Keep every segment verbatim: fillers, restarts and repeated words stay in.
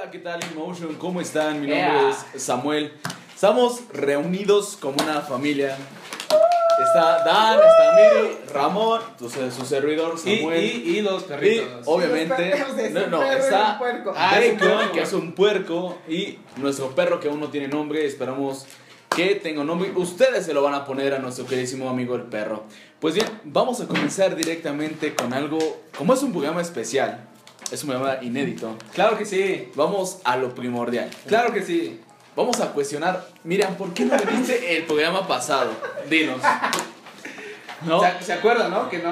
Hola, ¿qué tal, InMotion? ¿Cómo están? Mi nombre Yeah. es Samuel. Estamos reunidos como una familia. Está Dan, está Miri, Ramón, su, su servidor Y, Samuel. y, y los Y, perritos. obviamente, Los perros, es no, un no, perro y está un puerco. Ah, es un Bacon, puerco. que es un puerco, y nuestro perro que aún no tiene nombre. Esperamos que tenga un nombre. Ustedes se lo van a poner a nuestro queridísimo amigo el perro. Pues bien, vamos a comenzar directamente con algo. Como es un programa especial, es un programa inédito. Claro que sí, Vamos a lo primordial. claro que sí. Vamos a cuestionar. Miriam, ¿por qué no viniste el programa pasado? Dinos. ¿No? ¿Se, se acuerdan, no? Que no.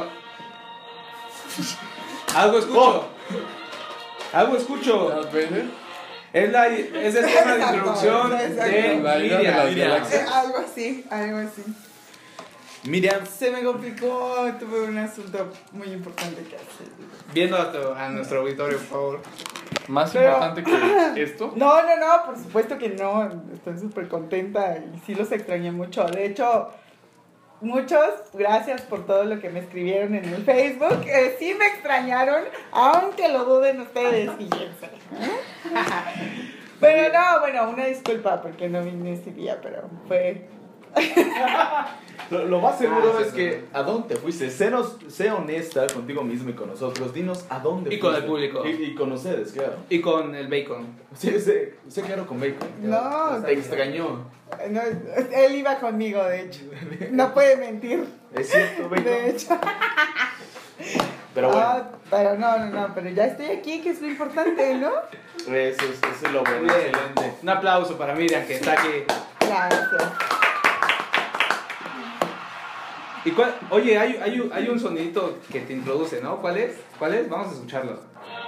Algo escucho. Algo escucho. Es, la, es el tema de Exacto, introducción exacto. de La ira de Miriam. las Miriam. galaxias. Eh, algo así, algo así. Miriam, Se me complicó, tuve un asunto muy importante que hacer. Viendo a, tu- a nuestro auditorio, por favor. Más Pero- importante que esto. No, no, no, por supuesto que no. Estoy súper contenta y sí los extrañé mucho. De hecho, muchos, gracias por todo lo que me escribieron en el Facebook. Eh, sí me extrañaron, aunque lo duden ustedes, fíjense. Pero no, bueno, una disculpa porque no vine ese día, pero fue... lo, lo más seguro Ah, es sí, que ¿a dónde fuiste? Sénos, sé honesta contigo mismo y con nosotros. Dinos a dónde Y con fuiste. el público. Y, y con ustedes, claro. Y con el bacon. Sí, sé, sé claro con Bacon. No, Te extrañó. No, él iba conmigo, de hecho. No puede mentir. Es cierto, Bacon. De hecho. Pero bueno, Ah, pero no, no, no, pero ya estoy aquí, que es lo importante, ¿no? eso es, eso es lo bueno. Bien. Excelente. Un aplauso para Miriam, que está aquí. Gracias. ¿Y cuál? Oye, hay, hay, un- hay un sonidito que te introduce, ¿no? ¿Cuál es? ¿Cuál es? Vamos a escucharlo.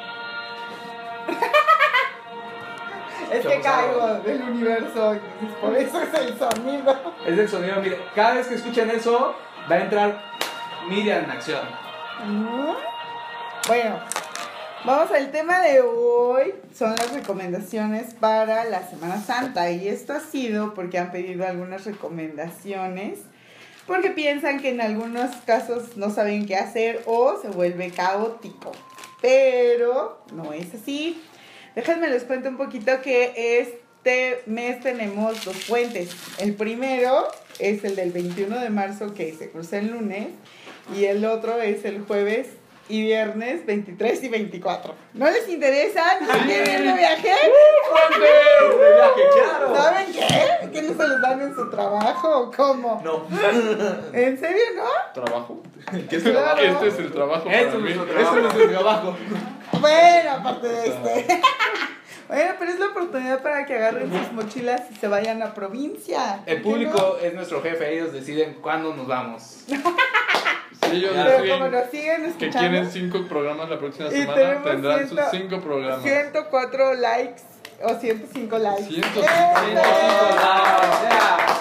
Es que Vamos a- caigo del universo, entonces por eso es el sonido. Es el sonido, mire. Cada vez que escuchan eso, va a entrar Miriam en acción. ¿Mm? Bueno, vamos al tema de hoy. Son las recomendaciones para la Semana Santa. Y esto ha sido porque han pedido algunas recomendaciones. Porque piensan que en algunos casos no saben qué hacer o se vuelve caótico. Pero no es así. Déjenme les cuento un poquito que este mes tenemos dos puentes. El primero es el del veintiuno de marzo, que se cruza el lunes. Y el otro es el jueves y viernes veintitrés y veinticuatro. ¿No les interesa? ¿No quieren ir de viaje? De viaje, claro. ¿Saben qué? ¿Que no se los dan en su trabajo o cómo? No. ¿En serio, no? ¿Trabajo? ¿Qué es Claro. trabajo? Este es el trabajo Esto para es mí. nuestro Esto trabajo. no es el trabajo. Bueno, aparte de este. Bueno, pero es la oportunidad para que agarren sus mochilas y se vayan a provincia. El ¿Por qué no? público es nuestro jefe, ellos deciden cuándo nos vamos. Si ellos Pero como deciden nos siguen que escuchando, quieren cinco programas la próxima Y semana, tenemos tendrán ciento- sus cinco programas. ciento cuatro likes o ciento cinco likes. ciento ¡Eh! cinco Ya.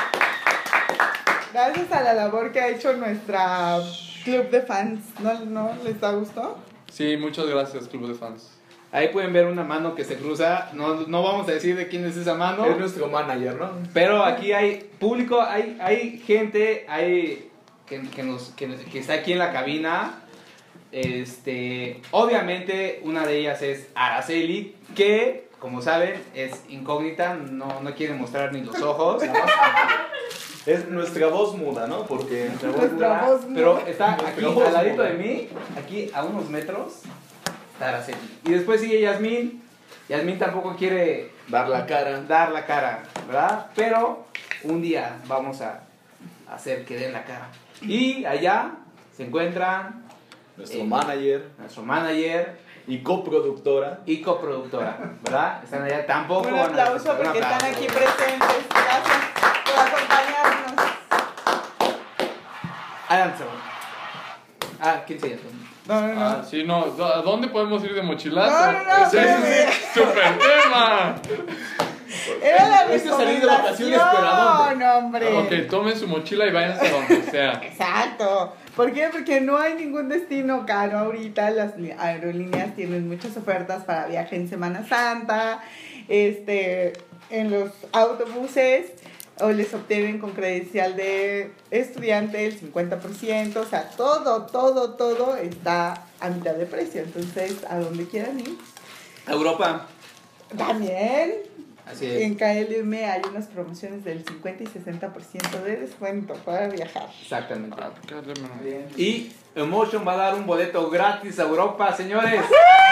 Gracias a la labor que ha hecho nuestra club de fans. ¿No, no les ha gustado? Sí, muchas gracias, Club de Fans. Ahí pueden ver una mano que se cruza. No, no vamos a decir de quién es esa mano. Es nuestro manager, ¿no? Pero aquí hay público, hay, hay gente, hay que, que, nos, que, que está aquí en la cabina. Este, obviamente una de ellas es Araceli, que como saben es incógnita, no, no quiere mostrar ni los ojos. Es nuestra voz muda, ¿no? Porque Nuestra voz muda. Pero está aquí Nuestra voz al ladito muda. de mí, aquí a unos metros, está Araceli. Y después sigue Yasmín. Yasmín tampoco quiere dar la cara. dar la cara, ¿verdad? Pero un día vamos a hacer que den la cara. Y allá se encuentran Nuestro Eh, manager nuestro manager y coproductora. y coproductora, ¿verdad? Están allá tampoco. Un van a- aplauso un porque están aplauso. aquí presentes. Gracias por acompañarnos. Adelante. Ah, ¿quién se llama? No, no, no. Ah, sí, no. ¿A dónde podemos ir de mochilazo? No, no, no, Ese pero- es super tema. Era la Este salir de vacaciones, pero ¿a dónde? No, hombre. Ok, tomen su mochila y váyanse a donde sea. Exacto. ¿Por qué? Porque no hay ningún destino caro ahorita. Las li- aerolíneas tienen muchas ofertas para viaje en Semana Santa. Este, en los autobuses o les obtienen con credencial de estudiante el cincuenta por ciento. O sea, todo, todo, todo está a mitad de precio. Entonces, a donde quieran ir. Europa. También. Así es. En K L M hay unas promociones del cincuenta y sesenta por ciento de descuento para viajar. Exactamente. Ah, cállate, mano. Bien. Y Emotion va a dar un boleto gratis a Europa, señores.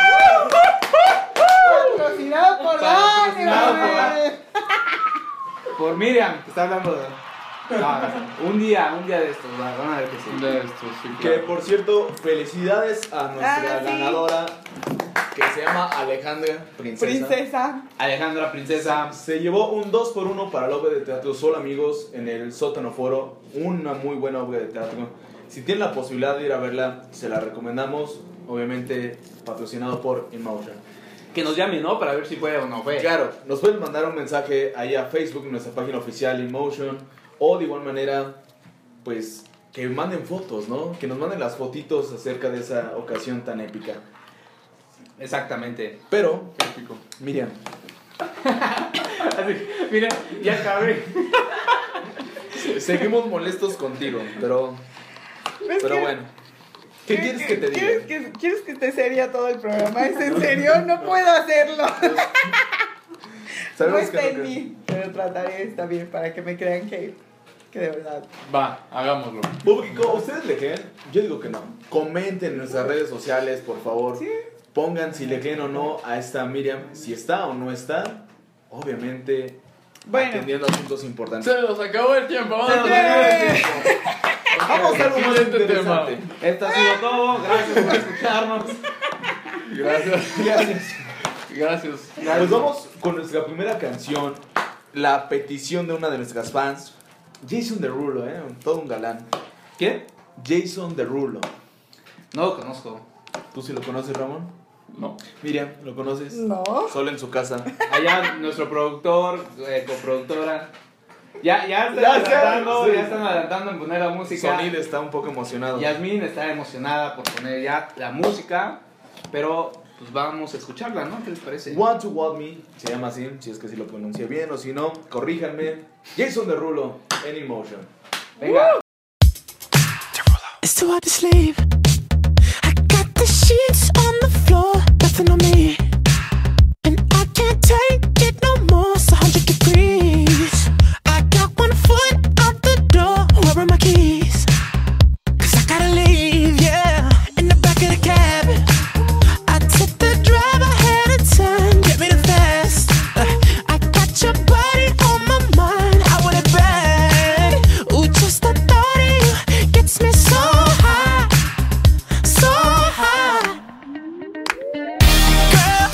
Patrocinado por Patrocinado Dani, por- Manuel. Por Miriam, que está hablando de... No, un día, un día de estos, va, van a ver que sí. De esto, sí, Que claro. por cierto, felicidades a nuestra Ah, sí. ganadora que se llama Alejandra Princesa. Princesa. Alejandra, princesa. Se llevó un dos por uno para la obra de teatro Sol Amigos en el Sótano Foro. Una muy buena obra de teatro. Si tienen la posibilidad de ir a verla, se la recomendamos. Obviamente patrocinado por Emotion. Que nos llame, ¿no? Para ver si puede o no puede. Claro, nos pueden mandar un mensaje ahí a Facebook, en nuestra página oficial Emotion. O de igual manera, pues que manden fotos, ¿no? Que nos manden las fotitos acerca de esa ocasión tan épica. Exactamente. Pero, Épico. Miriam, Así, mira, ya acabé. seguimos molestos contigo, pero, ¿Ves pero que- bueno. ¿Qué quieres que te diga? ¿Quieres que, ¿Quieres que esté seria todo el programa? ¿Es en serio? No puedo hacerlo. No Sabemos está que en no mí, pero trataré, está bien, para que me crean que, que de verdad. Va, hagámoslo. Público, ¿ustedes le creen? Yo digo que no. Comenten en nuestras redes sociales, por favor. Sí. Pongan si le creen o no a esta Miriam, si está o no está. Obviamente, Bueno. atendiendo asuntos importantes. Se nos acabó el tiempo. Vamos Se nos a acabó el ver. tiempo. Vamos a algo más Siguiente interesante. Esto ha sido todo. Gracias por escucharnos. Gracias. Gracias. Gracias. Pues vamos con nuestra primera canción. La petición de una de nuestras fans. Jason Derulo, ¿eh? Todo un galán. ¿Quién? Jason Derulo. No lo conozco. ¿Tú sí lo conoces, Ramón? No. Miriam, ¿lo conoces? No. Solo en su casa. Allá nuestro productor, eh, coproductora. Ya, ya están Ya, adelantando, sí. ya están adelantando en poner la música. Sonid está un poco emocionado. Yasmín está emocionada por poner ya la música, pero pues vamos a escucharla, ¿no? ¿Qué les parece? Want to Want Me, se llama así, si es que sí lo pronuncié bien, o si no, corríjanme. Jason Derulo, en Emotion. Venga. It's too hard to sleep. I got the sheets on the floor, nothing on me. And I can't take it no more, it's a hundred degrees. I got one foot out the door, where are my keys? Cause I gotta leave, yeah, in the back of the cab. I took the drive, I had a turn, get me the fast. Uh, I got your body on my mind, I want it bad. Ooh, just the thought of you gets me so high, so high. Girl,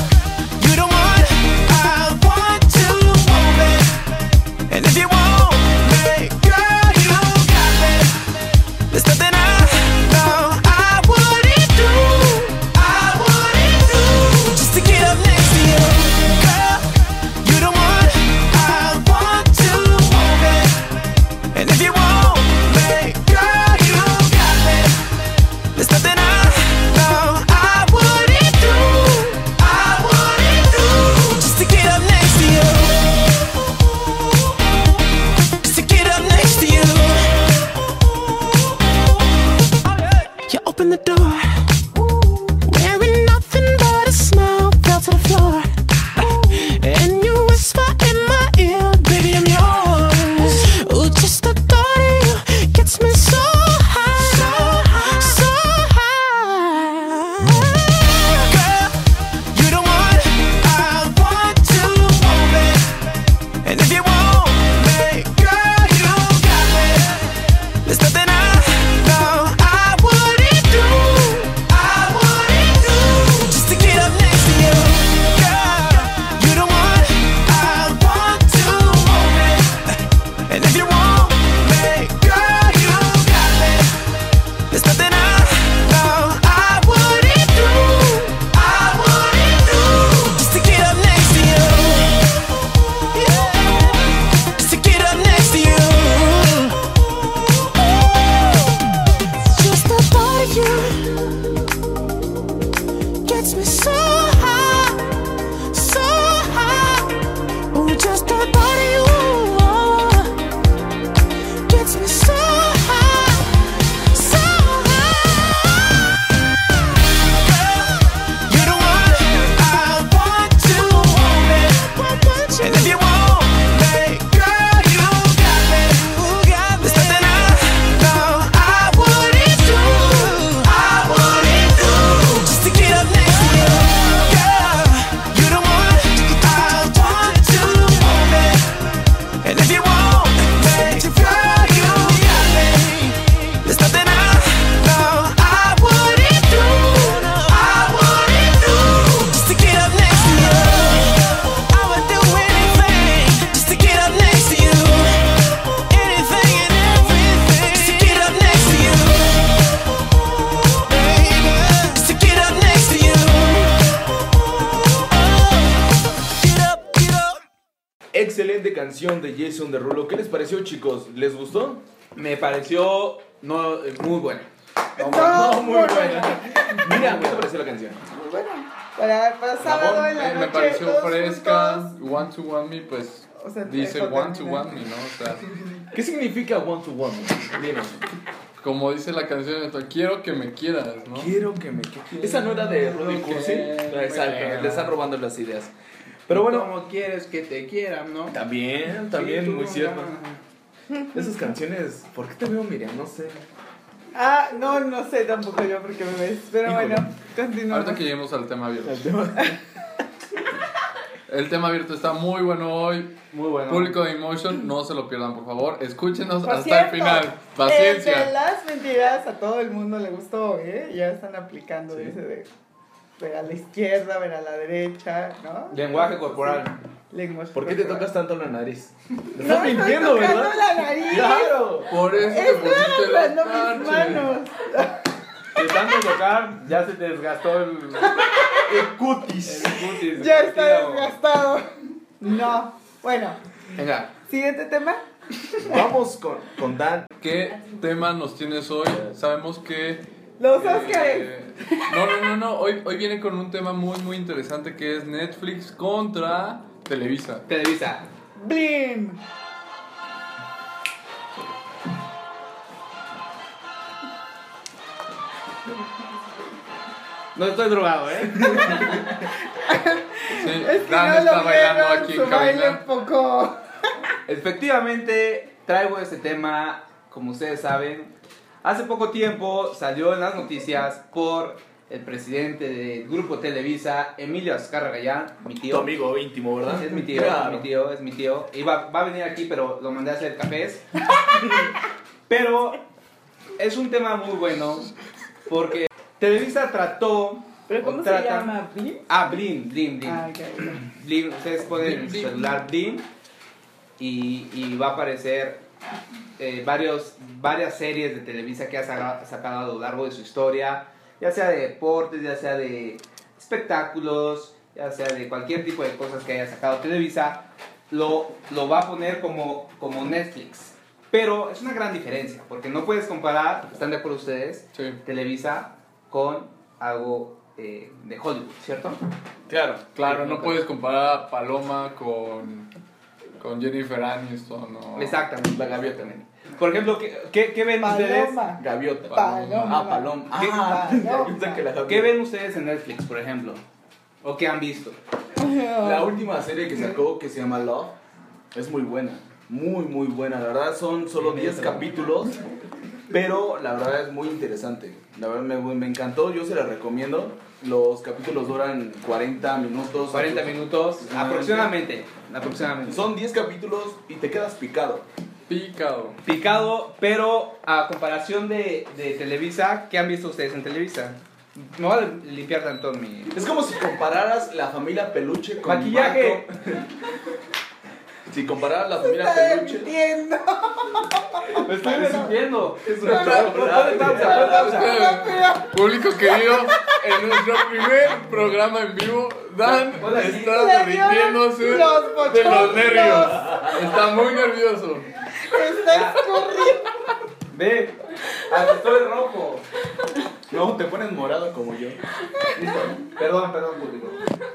excelente canción de Jason Derulo. ¿Qué les pareció, chicos? ¿Les gustó? Me pareció no, eh, muy buena. No, no, muy muy buena. Mira, ¿qué te pareció la canción? Muy buena. Para, para sábado en la Eh, noche. me pareció todos fresca. juntos. Want to want me, pues O sea, dice eso want to termina. want me, ¿no? O sea, ¿Qué significa one to one? Dinos. como dice la canción, quiero que me quieras, ¿no? Quiero que me... Esa no era de Rudy Quiero Cursi. que Exacto, me le están robando las ideas. Pero bueno, ¿Cómo quieres que te quieran, no? también, también, Sí, tú, muy cierto. ah. Esas canciones, ¿por qué te veo, Miriam? No sé. Ah, no, no sé tampoco yo porque me ves. Pero Híjole. bueno, continuamos. Ahorita que lleguemos al tema abierto. El tema abierto está muy bueno hoy. Muy bueno. Público de Emotion, no se lo pierdan, por favor. Escúchenos Por hasta cierto, el final. El de Paciencia. las mentiras a todo el mundo le gustó, ¿eh? Ya están aplicando Sí. ese de ver a la izquierda, ver a la derecha, ¿no? Lenguaje corporal. Lenguaje ¿Por qué te corporal. tocas tanto la nariz? Me No, estás estoy mintiendo, tocando ¿verdad? la nariz. ¡Claro! Por eso te Estoy pusiste la agarrando mis manos. De tanto tocar, ya se te desgastó el, El cutis. el cutis. Ya está Tío. desgastado. No. Bueno, Venga. siguiente tema. Vamos con, con Dan. ¿Qué tema nos tienes hoy? Sabemos que... Los eh, Óscares. no, no, no, no. Hoy, hoy viene con un tema muy, muy interesante que es Netflix contra Televisa. Televisa. Blim. No estoy drogado, ¿eh? Sí, Es que Dan no está lo bailando vieron, aquí su en baile cabina. poco. Efectivamente, traigo este tema, como ustedes saben. Hace poco tiempo salió en las noticias por el presidente del grupo Televisa, Emilio Azcárraga Gallán, mi Tu tío. amigo íntimo, ¿verdad? Es mi tío, Claro. es mi tío, es mi tío. Y va, va a venir aquí, pero lo mandé a hacer cafés. Pero es un tema muy bueno porque Televisa trató... ¿Pero o cómo se trata- llama? ¿Blim? Ah, Blim, Blim, Blim. Ah, ok. Blim, ustedes ponen en Blim, su Blim. celular Blim y, y va a aparecer eh, varios, varias series de Televisa que ha saca- sacado a lo largo de su historia, ya sea de deportes, ya sea de espectáculos, ya sea de cualquier tipo de cosas que haya sacado Televisa, lo, lo va a poner como, como Netflix. Pero es una gran diferencia, porque no puedes comparar, ¿están de acuerdo ustedes? Sí. Televisa con algo eh, de Hollywood, ¿cierto? Claro. Claro, no puedes comparar a Paloma con, con Jennifer Aniston o... Exactamente. La gaviota también. Por ejemplo, ¿qué, qué, qué ven ustedes? Paloma. Gaviota. Paloma. Ah, paloma. ¿Qué? Ah, Paloma. yo pensé que la gaviota. ¿Qué ven ustedes en Netflix, por ejemplo? ¿O qué han visto? La última serie que sacó, que se llama Love, es muy buena. Muy, muy buena. La verdad son solo diez capítulos, pero la verdad es muy interesante. La verdad me, me encantó, yo se la recomiendo. Los capítulos duran cuarenta minutos. cuarenta minutos, aproximadamente. aproximadamente. Son diez capítulos y te quedas picado. Picado. Picado, pero a comparación de, de Televisa, ¿qué han visto ustedes en Televisa? Me voy a limpiar tanto mi... Es como si compararas la familia Peluche con Maquillaje. Marco. Si compararas la familia Está Peluche. mintiendo. Me estoy desmintiendo. Es No, no, una no, Ponle pausa, ponle pausa. Público querido, en nuestro primer programa en vivo, Dan Hola, sí. está Le dio derritiéndose los de los bochornos. nervios. Está muy nervioso. Está escurriendo. Ve, hasta estoy rojo. No, te pones morado como yo. Listo. Perdón, perdón, público.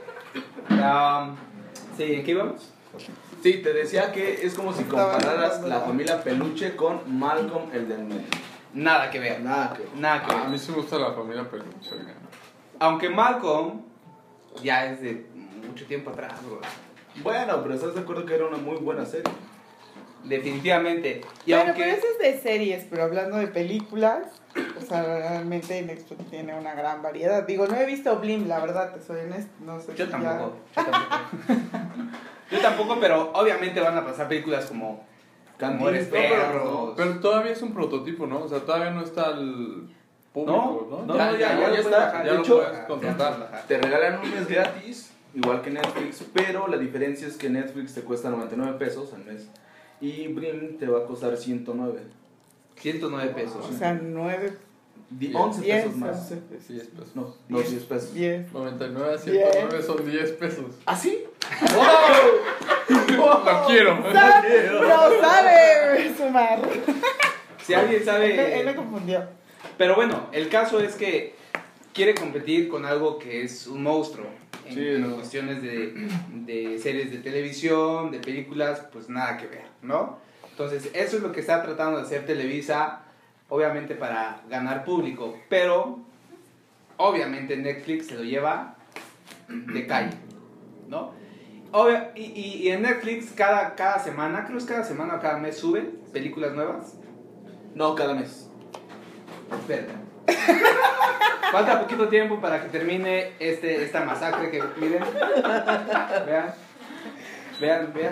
Um, sí, ¿en qué íbamos? Sí, te decía que es como si Estaba compararas hablando, la ¿no? familia Peluche con Malcolm el del medio. Nada que ver. Nada que ver. Nada que ver. A mí sí me gusta la familia Peluche. oigan. Aunque Malcolm ya es de mucho tiempo atrás, bro. Bueno, pero estás de acuerdo que era una muy buena serie. Definitivamente. Y Bueno, aunque... pero eso es de series, pero hablando de películas, o sea, realmente Netflix tiene una gran variedad. Digo, no he visto Blim, la verdad, te soy honesto, no sé Yo si tampoco. Yo tampoco. Yo tampoco, pero obviamente van a pasar películas como Amores Cantinflas, Perros. Pero todavía es un prototipo, ¿no? O sea, todavía no está al público, ¿no? no, Ya, no, ya, ya, ya ya, lo está. puedes bajar. De Ya lo hecho, puedes contratar. Te regalan un mes gratis, igual que Netflix, pero la diferencia es que Netflix te cuesta noventa y nueve pesos al mes y Blim te va a costar ciento nueve. ciento nueve pesos. O sea, nueve, Di- once diez, pesos más. once pesos. diez pesos. No, no, diez pesos. diez. noventa y nueve a ciento nueve son diez pesos. ¿Ah, sí? Lo quiero. sabe, no sabe sumar. Si alguien Él, sabe... él me confundió. Pero bueno, el caso es que quiere competir con algo que es un monstruo. En, Sí, en no. cuestiones de, de series de televisión, de películas, pues nada que ver, ¿no? Entonces, eso es lo que está tratando de hacer Televisa, obviamente para ganar público, pero obviamente Netflix se lo lleva de calle, ¿no? Obvia- y, y, y en Netflix cada, cada semana, creo que es cada semana o cada mes suben películas nuevas. No, cada mes. Espera. Falta poquito tiempo para que termine este, esta masacre que miren. Vean. Vean, vean.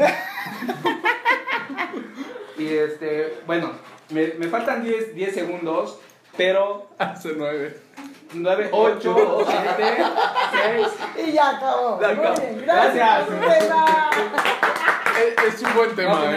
Y este, bueno, me, me faltan diez segundos, pero Hace nueve. nueve, ocho, siete, seis. Y ya acabó. Ya Muy acabó. bien, gracias. Gracias. Susana. Es, es un buen tema, No, ¿eh?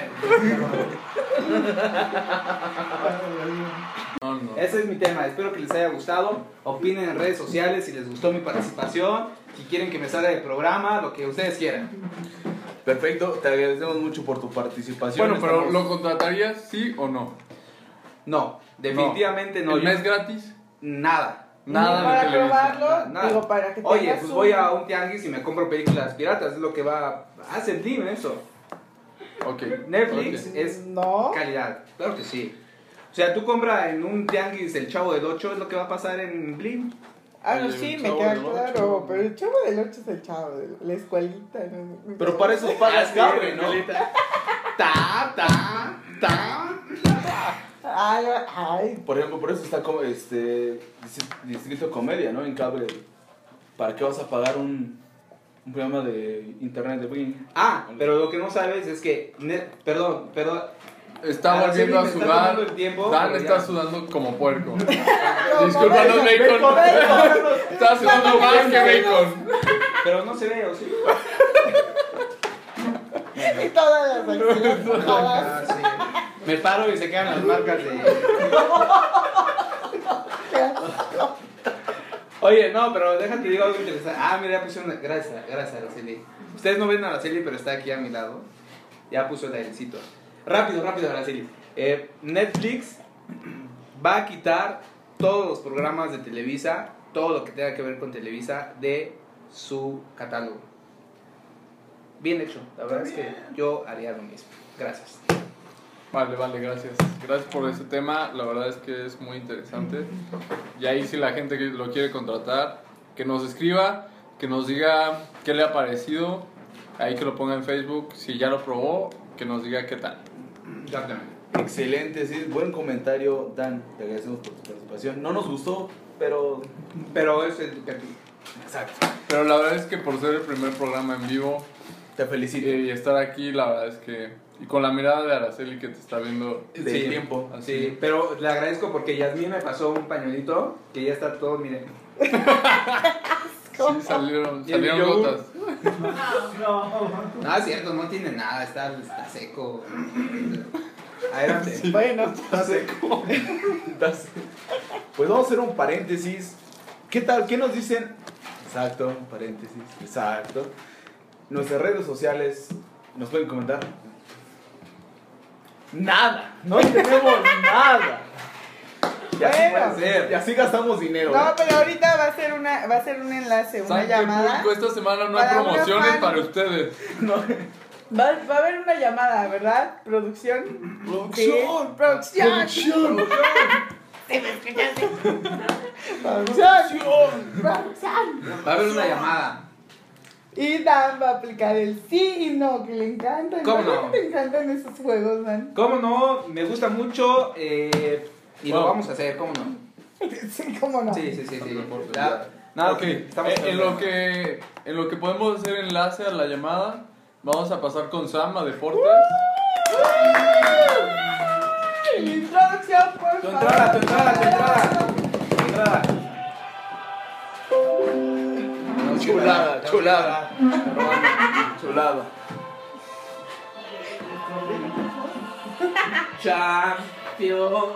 No, no. Ese es mi tema, espero que les haya gustado. Opinen en redes sociales si les gustó mi participación, si quieren que me salga del programa, lo que ustedes quieran. Perfecto, te agradecemos mucho por tu participación. Bueno, pero Estamos- ¿lo contratarías sí o no? No, definitivamente no. ¿El yo- mes gratis? Nada. Nada Para de televisión. probarlo, Nada. digo, para que Oye, tengas pues un- voy a un tianguis y me compro películas piratas, es lo que va a sentir eso. Ok. Netflix ok. es No. calidad, claro que sí. O sea, tú compras en un tianguis el Chavo del ocho, es lo que va a pasar en Blim. Ah, no, Oye, sí, el me Chavo queda del claro. Ocho. Pero el chavo del ocho es el chavo de la escuelita. ¿no? Pero para eso pagas cable, ¿no? Ta, ta, ta. Ay, ay. Por ejemplo, por eso está como este dis- Distrito Comedia, ¿no? En cable. ¿Para qué vas a pagar un, un programa de internet de Bing? Ah, pero lo que no sabes es que, net- perdón, perdón. Está Araceli volviendo a me está sudar. tomando el tiempo, Dan pero está ya. sudando como puerco. No, Discúlpanos, no, Bacon. bacon. Está sudando más que Bacon. Pero no se ve, ¿o sí? Y todas las axilas mojadas. Ah, sí. Me paro y se quedan las marcas de... Oye, no, pero déjate digo algo interesante. Ah, mira, ya pusieron... Gracias, gracias, Araceli. Ustedes no ven a Araceli, pero está aquí a mi lado. Ya puso el airecito. Rápido, rápido, Araceli. Eh, Netflix va a quitar todos los programas de Televisa, todo lo que tenga que ver con Televisa, de su catálogo. Bien hecho. La verdad es que yo haría lo mismo. Gracias. Vale, vale, gracias. Gracias por ese tema. La verdad es que es muy interesante. Y ahí si la gente que lo quiere contratar, que nos escriba, que nos diga qué le ha parecido. Ahí que lo ponga en Facebook. Si ya lo probó, que nos diga qué tal. Exactamente. Excelente, sí, buen comentario, Dan. Te agradecemos por tu participación. No nos gustó, pero. Pero es educativo. Exacto. Pero la verdad es que por ser el primer programa en vivo Te felicito. y estar aquí, la verdad es que... Y con la mirada de Araceli que te está viendo... De Sí. tiempo. Así. Sí, pero le agradezco porque Yasmín me pasó un pañuelito que ya está todo, miren. Sí, salieron, Y el salieron yogur. gotas. No, es cierto, no tiene nada, está, está seco. Adelante. Bueno, Está seco. Está seco. Pues vamos a hacer un paréntesis. ¿Qué tal? ¿Qué nos dicen? Exacto, un paréntesis. Exacto. Nuestras redes sociales nos pueden comentar. Nada. No tenemos nada. Y así, Bueno. puede ser. Y así gastamos dinero. no, ¿eh? pero ahorita va a ser una, va a ser un enlace, una ¿Saben qué, llamada. público? Esta semana no hay Para una promociones fan. para ustedes. No. Va, va a haber una llamada, ¿verdad? Producción. Producción. Sí, producción. Producción. ¿Sí me escuchaste? Producción. Producción. Va a haber una llamada. Y Dan va a aplicar el sí y no, que le encantan. ¿Cómo ¿Por qué no? te encantan esos juegos, Dan? ¿Cómo no? Me gusta mucho eh, y lo Wow. vamos a hacer, ¿cómo no? Sí, ¿cómo no? Sí, sí, sí. sí. Por Ya, nada, Ok, estamos eh, en, lo que, en lo que podemos hacer enlace a la llamada, vamos a pasar con Sam a Deportes. ¡Ay! Introducción, por Tu favor. entrada, tu entrada, tu entrada. Tu entrada. Chulada, chulada. Chulada. Champion.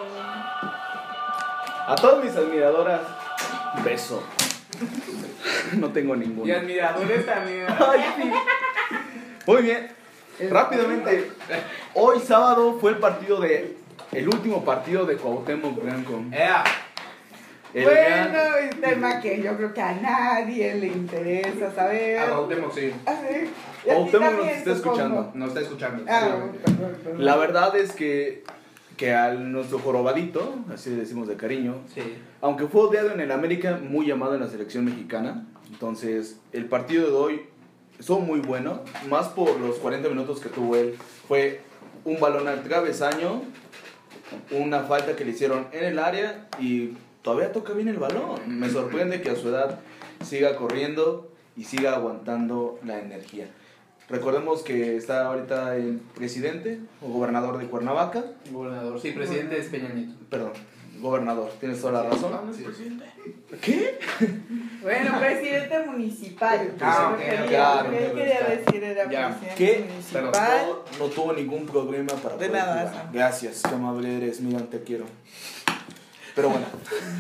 A todas mis admiradoras, beso. No tengo Y ninguna. admiradores también. Ay, sí. Muy bien. Rápidamente, hoy sábado fue el partido de, el último partido de Cuauhtémoc Blanco. Ea. El Bueno, gran- es un tema que yo creo que a nadie le interesa saber. A Cuauhtémoc, sí. A ver, y a ti Cuauhtémoc nos también, está supongo. escuchando. Nos está escuchando. Ah, seguramente. perdón, perdón. La verdad es que, que a nuestro jorobadito, así le decimos de cariño, Sí. aunque fue odiado en el América, muy llamado en la selección mexicana. Entonces, el partido de hoy estuvo muy bueno, más por los cuarenta minutos que tuvo él. Fue un balón al travesaño, una falta que le hicieron en el área y todavía toca bien el balón. Me sorprende que a su edad siga corriendo y siga aguantando la energía. Recordemos que está ahorita el presidente o gobernador de Cuernavaca. Gobernador. Sí, presidente es Peña Nieto. Perdón, gobernador, tienes toda la razón. Sí. ¿Qué? Bueno, presidente municipal. Ah, Lo ok, que ok, quería- ok, lo que él ok, quería está. decir era Ya. presidente ¿Qué? municipal. No, no tuvo ningún problema para De poder nada, jugar. Sam. Gracias, qué amable eres, mira, te quiero. Pero bueno,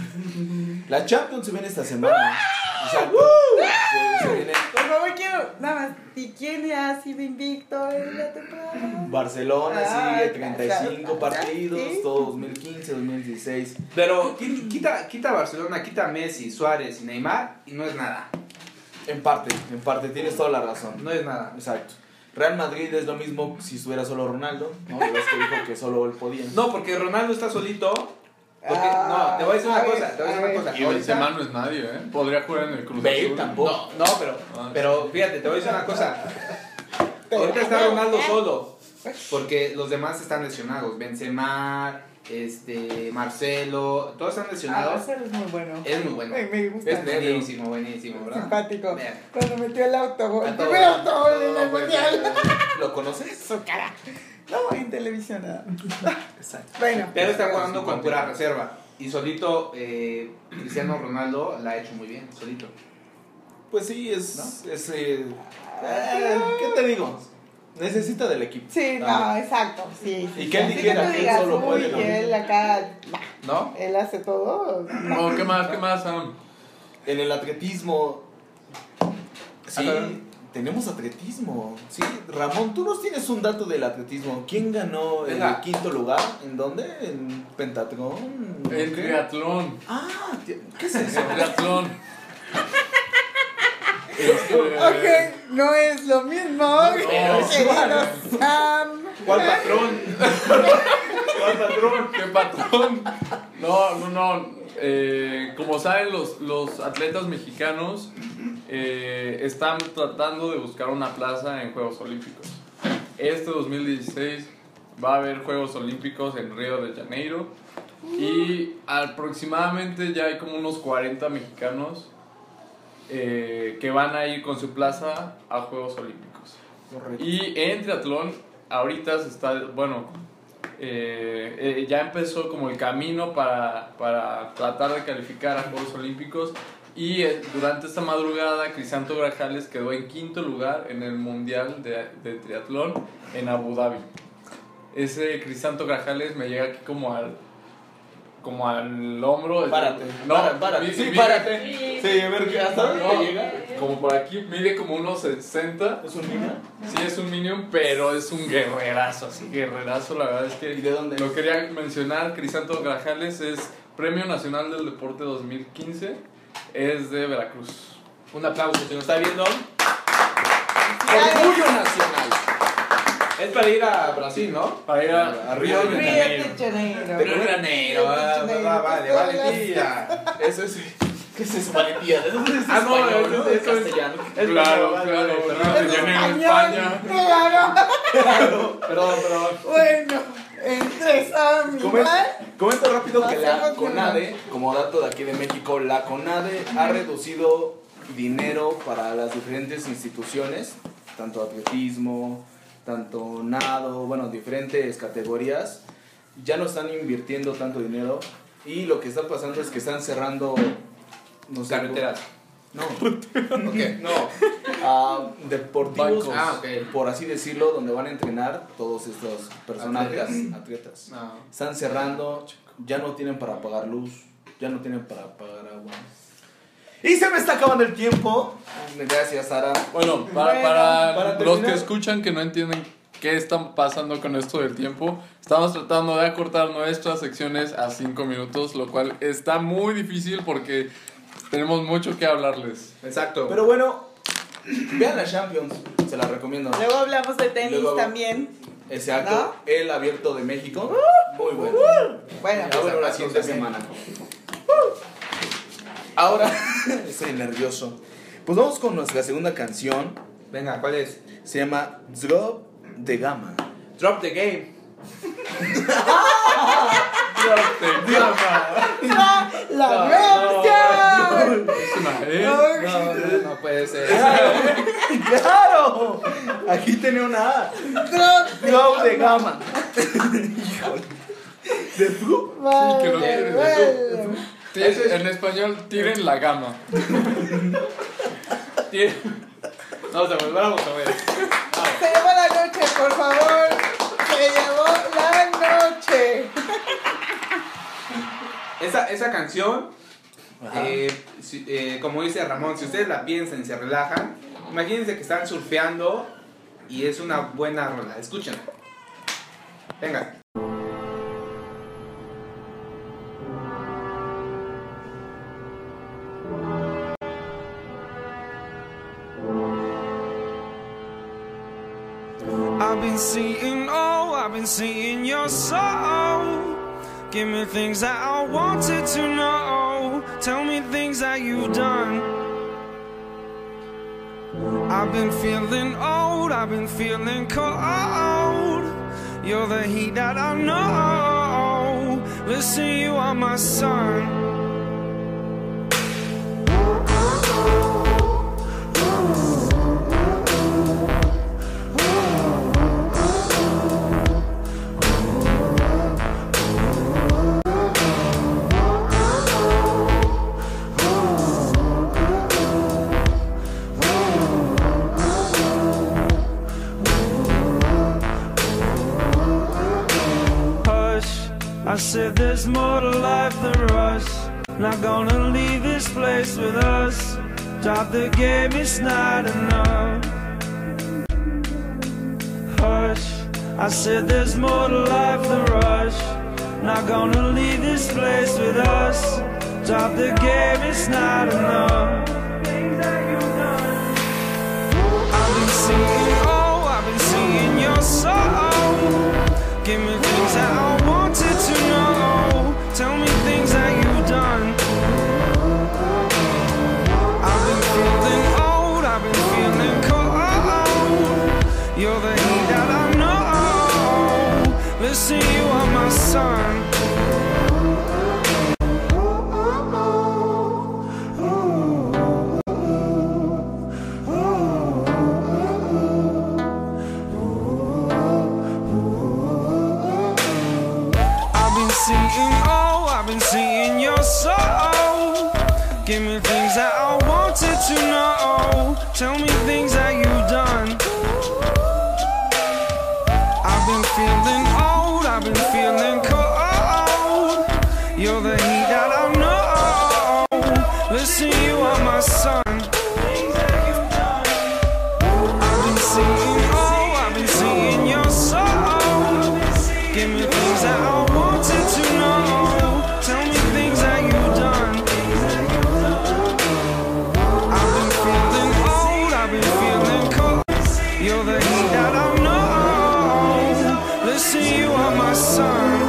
la Champions se viene esta semana. Exacto. Se, se viene Por favor, quiero, nada más, ¿y quién ha sido invicto en la temporada? Barcelona, Ah, sigue treinta y cinco claro, partidos, sí. todo dos mil quince, dos mil dieciséis. Pero qui- quita, quita Barcelona, quita Messi, Suárez y Neymar y no es nada. En parte, en parte, tienes toda la razón. No es nada. Exacto. Real Madrid es lo mismo si estuviera solo Ronaldo, ¿no? Ya ves que dijo que solo él podía. No, porque Ronaldo está solito. Porque, Ah, no, te voy a decir una a ver, cosa, te voy a decir a una ver. cosa. Y Benzema no es nadie, ¿eh? Podría jugar en el Cruz Bale Azul. tampoco. No, no, pero, Ah. pero fíjate, te voy a decir una cosa. Ahorita está Ronaldo solo, porque los demás están lesionados. Benzema, este, Marcelo, todos están Ah, lesionados. Marcelo es muy bueno. Es muy bueno. Me, me gusta. Es buenísimo, buenísimo, ¿verdad? Simpático. Vean. Cuando metió el autogol. A El todo. primer autogol en el Pues, mundial. ¿Lo conoces? Su cara. No, en televisión nada. Exacto. Bueno. Pero está jugando con pura reserva. Y solito, eh, Cristiano Ronaldo la ha hecho muy bien, solito. Pues sí, es. ¿No? es eh, eh, ¿Qué te digo? Necesita del equipo. Sí, no, Ah. exacto. Sí, sí. Y que él Así dijera tú que él digas, solo uy, puede, ¿no? y él acá, nah, ¿No? él hace todo. No, ¿qué más? ¿Qué más, Sam? En el atletismo. Sí, Ajá. tenemos atletismo. Sí, Ramón, tú nos tienes un dato del atletismo. ¿Quién ganó Venga. el quinto lugar? ¿En dónde? ¿En pentatlón? El ¿Qué? triatlón. Ah, tío, ¿qué es eso? El triatlón. Ok, no es lo mismo. pero es querido igual. Sam. ¿Cuál patrón? ¿Cuál patrón? ¿Qué patrón? No, no, no. Eh, como saben, los, los atletas mexicanos eh, están tratando de buscar una plaza en Juegos Olímpicos. Este dos mil dieciséis va a haber Juegos Olímpicos en Río de Janeiro y aproximadamente ya hay como unos cuarenta mexicanos eh, que van a ir con su plaza a Juegos Olímpicos. Correcto. Y en triatlón, ahorita se está, bueno, eh, eh, ya empezó como el camino para, para tratar de calificar a Juegos Olímpicos. Y eh, durante esta madrugada, Crisanto Grajales quedó en quinto lugar en el Mundial de, de Triatlón en Abu Dhabi. Ese Crisanto Grajales me llega aquí como al, como al hombro. Párate. No, Para- párate. mi- Sí, mi- párate. Sí, a ver, ¿hasta dónde No, te llega? como por aquí, mide como unos sesenta. ¿Es un niño? Sí, es un Minion, pero es un guerrerazo, así guerrerazo, la verdad es que... ¿Y de dónde? Lo quería mencionar, Crisanto Grajales es Premio Nacional del Deporte dos mil quince, es de Veracruz. Un aplauso, si nos está viendo. Orgullo nacional. Es para ir a Brasil, ¿no? Para ir a, A Río de Río Janeiro. de Janeiro. Río de Janeiro. ah, va, Vale, vale, tía. Eso es. ¿Qué es eso, valentía? ¿De dónde es Ah, no, español, eso- no? eso es- castellano. Claro, vale, claro, vale, Río vale. de Janeiro, Español, España. claro. Perdón, perdón. Bueno, entre Sam y Comento, Juan. comento rápido que la Hacemos CONADE, como dato de aquí de México, la CONADE ha reducido dinero para las diferentes instituciones, tanto atletismo, tanto nado, bueno, diferentes categorías. Ya no están invirtiendo tanto dinero y lo que está pasando es que están cerrando, no sé, Carreteras. no, ¿O qué? no, ah, deportivos, Bancos. Ah, ok. por así decirlo, donde van a entrenar todos estos personajes, Atletas. atletas. No. Están cerrando, ya no tienen para pagar luz, ya no tienen para pagar agua. Y se me está acabando el tiempo. Gracias, Sara. Bueno, para, Bueno, para, para los terminar- que escuchan que no entienden qué está pasando con esto del tiempo. Estamos tratando de acortar nuestras secciones a cinco minutos, lo cual está muy difícil porque tenemos mucho que hablarles. Exacto. Pero bueno, vean la Champions, se la recomiendo. Luego hablamos de tenis Luego- también. Exacto, ¿No? el abierto de México. Muy bueno. Bueno, Ya bueno, la Esa siguiente cosa semana. Ahora, estoy nervioso. Pues vamos con nuestra segunda canción. Venga, ¿cuál es? Se llama Drop de Gama. Drop the game. la No, reacción. Es una- ¿eh? No, no, no puede ser. ¡Claro! Aquí tenía una A. Drop de Drop de Gama. Híjole. ¿De tú? Vale, que no quieres, vale. Tien- En español, tiren la gama. Tiene- Vamos a ver, vamos a ver. Se llevó la noche, por favor. Se llevó la noche. Esa, esa canción, Ajá. eh, si- eh, como dice Ramón, si ustedes la piensan y se relajan, imagínense que están surfeando y es una buena rola. Escuchen. Venga. I've been seeing, oh, I've been seeing your soul. Give me things that I wanted to know. Tell me things that you've done. I've been feeling old, I've been feeling cold. You're the heat that I know. Listen, you are my sun. I said there's more to life than rush. Not gonna leave this place with us. Drop the game, it's not enough. Hush, I said there's more to life than rush. Not gonna leave this place with us. Drop the game, it's not enough. I've been seeing, oh, I've been seeing your soul. Give me things that I wanted to know. Tell me things that you've done. I've been feeling old, I've been feeling cold. You're the heat that I know. Listen, you are my sun. Seeing, oh, I've been seeing your soul. Give me things that I wanted to know. Tell me things that you've done. I've been feeling old, I've been feeling cold. You're the heat that I know. Listen, you are my sun. I've been seeing, oh, I've been seeing your soul. Give me things that I wanted to know. Tell me things that you've done. I've been feeling old, I've been feeling cold. You're the heat that I know. Listen, you are my sun.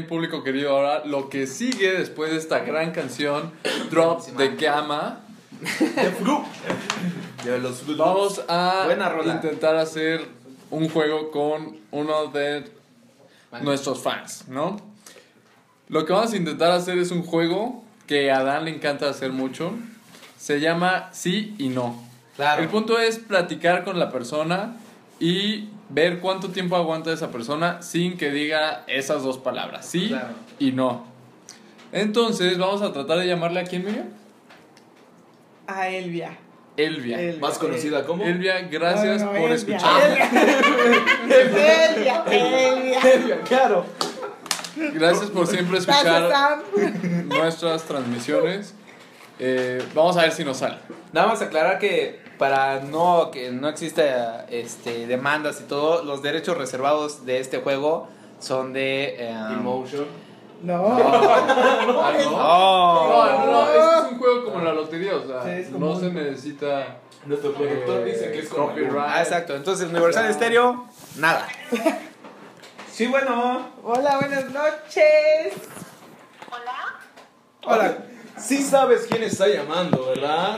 bien, público querido. Ahora lo que sigue después de esta gran canción, Drop de Gamma. De Fruit. De los Fruit Loops. Vamos a Buena rola. intentar hacer un juego con uno de nuestros fans, ¿no? Lo que vamos a intentar hacer es un juego que a Dan le encanta hacer mucho. Se llama Sí y No. Claro. El punto es platicar con la persona y ver cuánto tiempo aguanta esa persona sin que diga esas dos palabras, sí Claro. y no. Entonces vamos a tratar de llamarle a quién, Miriam. A Elvia. Elvia. El- Más conocida como. Elvia, gracias No, no, por Elvia. escuchar. Elvia. Elvia. Elvia, claro. Gracias por siempre Gracias, escuchar Sam. nuestras transmisiones. Eh, vamos a ver si nos sale. Nada más aclarar que para no que no exista este, demandas y todo, los derechos reservados de este juego son de... eh, Emotion. No. Ah, ¿no? Oh. No, no, no, este es un juego como la lotería, o sea, Sí, es como no un- se necesita Nuestro productor eh, dice que es como copyright. Ah, exacto. Entonces, Universal Stereo, nada. Sí, bueno. Hola, buenas noches. Hola. Sí sabes quién está llamando, ¿verdad?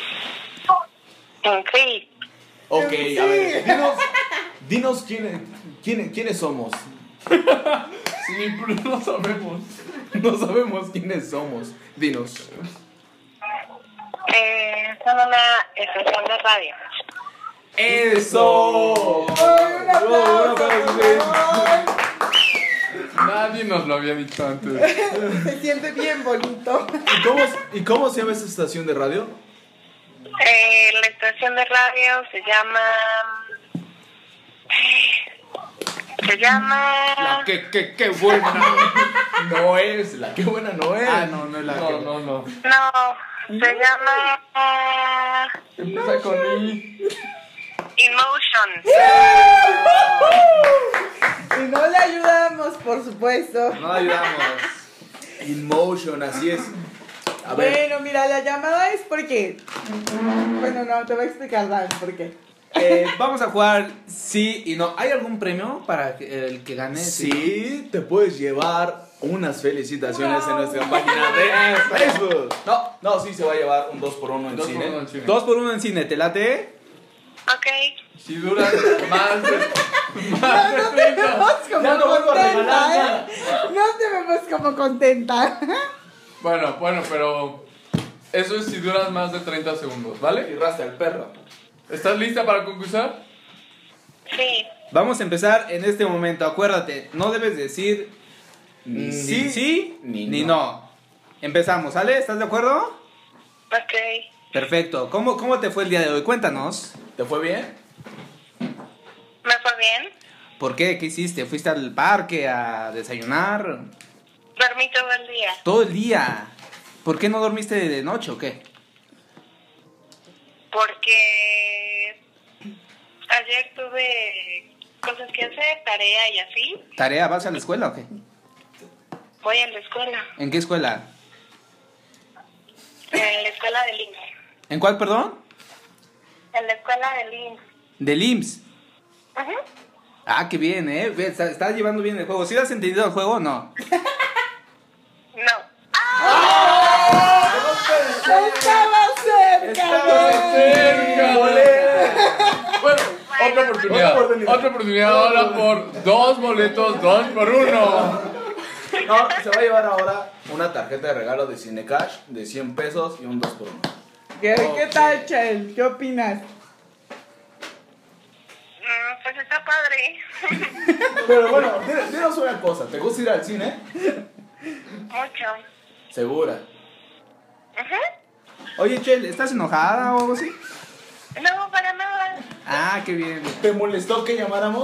Sí, Ok, Sí. a ver, dinos, dinos quiénes, quiénes, quiénes somos. Sí, pero no sabemos. No sabemos quiénes somos. Dinos. eh, son una estación de radio. ¡Eso! ¡Ay, un aplauso, por favor! Nadie nos lo había dicho antes. Se siente bien bonito. ¿Y cómo, ¿Y cómo se llama esta estación de radio? Eh, la estación de radio se llama... Se llama... La que, que, que buena. No es, la que buena no es. Ah, no, no es la No, que... no, no. No, se llama... ah, Empieza con I. Emotion. Y no le ayudamos, por supuesto. No ayudamos. Emotion, así es. A ver, Bueno, mira, la llamada es porque... Bueno, no, te voy a explicar, Dan, por qué. Eh, vamos a jugar sí y no. ¿Hay algún premio para que- el que gane? sí, te puedes llevar unas felicitaciones en nuestra página de Facebook. No, no, sí se va a llevar un dos por uno en Dos por cine. uno en cine. Dos por uno en cine, ¿te late? Ok. Si dura más de... No, no te vemos como Ya no vuelvo a regalar contenta, nada. ¿eh? No te vemos como contenta. Bueno, bueno, pero eso es si duras más de treinta segundos, ¿vale? Y rasta el perro. ¿Estás lista para concursar? Sí. Vamos a empezar en este momento. Acuérdate, no debes decir Ni ni sí, sí ni ni, no. no. Empezamos, ¿sale? ¿Estás de acuerdo? Ok. Perfecto. ¿Cómo, cómo te fue el día de hoy? Cuéntanos. ¿Te fue bien? ¿Me fue bien? ¿Por qué? ¿Qué hiciste? ¿Fuiste al parque a desayunar? Dormí todo el día. Todo el día. ¿Por qué no dormiste de noche o qué? Porque ayer tuve cosas que hacer, tarea y así. ¿Tarea? ¿Vas a la escuela o qué? Voy a la escuela. ¿En qué escuela? En la escuela del I M S S. ¿En cuál, perdón? En la escuela del I M S S. Del I M S S. Ujú. Ah, qué bien, ¿eh? Ve, está- Estás llevando bien el juego. ¿Sí has entendido el juego o no? No. Estaba cerca. cerca. Bueno, otra oportunidad. Otra oportunidad. Otra oportunidad ahora por dos boletos, dos por uno. No, se va a llevar ahora una tarjeta de regalo de Cinecash de cien pesos y un dos por uno. ¿Qué, ¿Qué tal, Chel? ¿Qué opinas? Mm, pues está padre. Pero bueno, di- dinos una cosa. ¿Te gusta ir al cine? Mucho. Segura. Ujú. Oye, Chel, ¿estás enojada o algo así? No, para nada. Ah, qué bien. ¿Te molestó que llamáramos?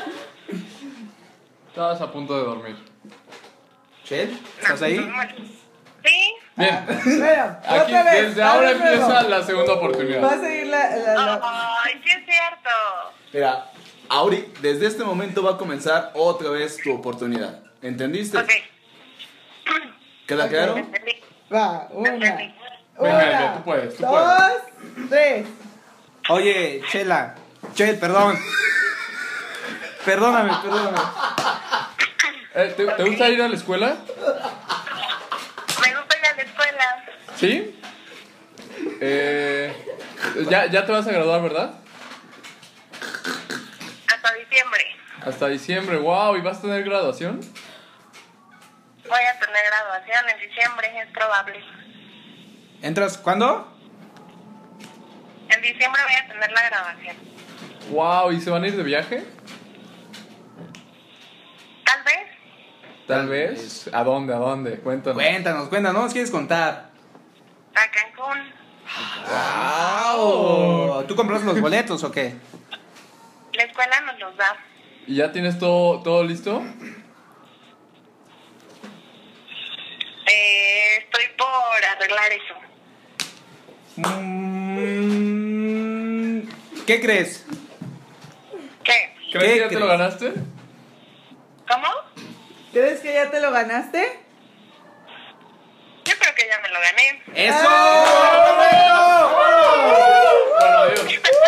Estabas a punto de dormir. Chel, ¿estás ahí? Sí. Bien, Bueno, aquí otra vez. desde ahora de nuevo. empieza la segunda Va oportunidad. a seguir la... la- la- Ay, sí es cierto. Mira, Auri, desde este momento va a comenzar otra vez tu oportunidad. ¿Entendiste? Ok. ¿Queda Ok. claro? Entendí. Va, una. Entendí. Venga, Una, Elvia, tú puedes, tú dos, tres. Oye, Chela. Chel, perdón. Perdóname, perdóname. Eh, ¿te, ¿Te gusta ir a la escuela? Me gusta ir a la escuela. ¿Sí? Eh, ya, ya te vas a graduar, ¿verdad? Hasta diciembre. Hasta diciembre, wow. ¿Y vas a tener graduación? Voy a tener graduación en diciembre, es probable. ¿Entras cuándo? En diciembre voy a tener la graduación. Wow, ¿y se van a ir de viaje? Tal vez. Tal vez. ¿A dónde? ¿A dónde? Cuéntanos. Cuéntanos, cuéntanos, ¿no nos quieres contar? A Cancún. ¡Wow! ¿Tú compras los boletos o qué? La escuela nos los da. ¿Y ya tienes todo, todo listo? Eh, estoy por arreglar eso. Mm, ¿Qué crees? ¿Qué? ¿Crees ¿Qué que ya te crees? lo ganaste? ¿Cómo? ¿Crees que ya te lo ganaste? Yo creo que ya me lo gané. ¡Eso! Bueno, adiós.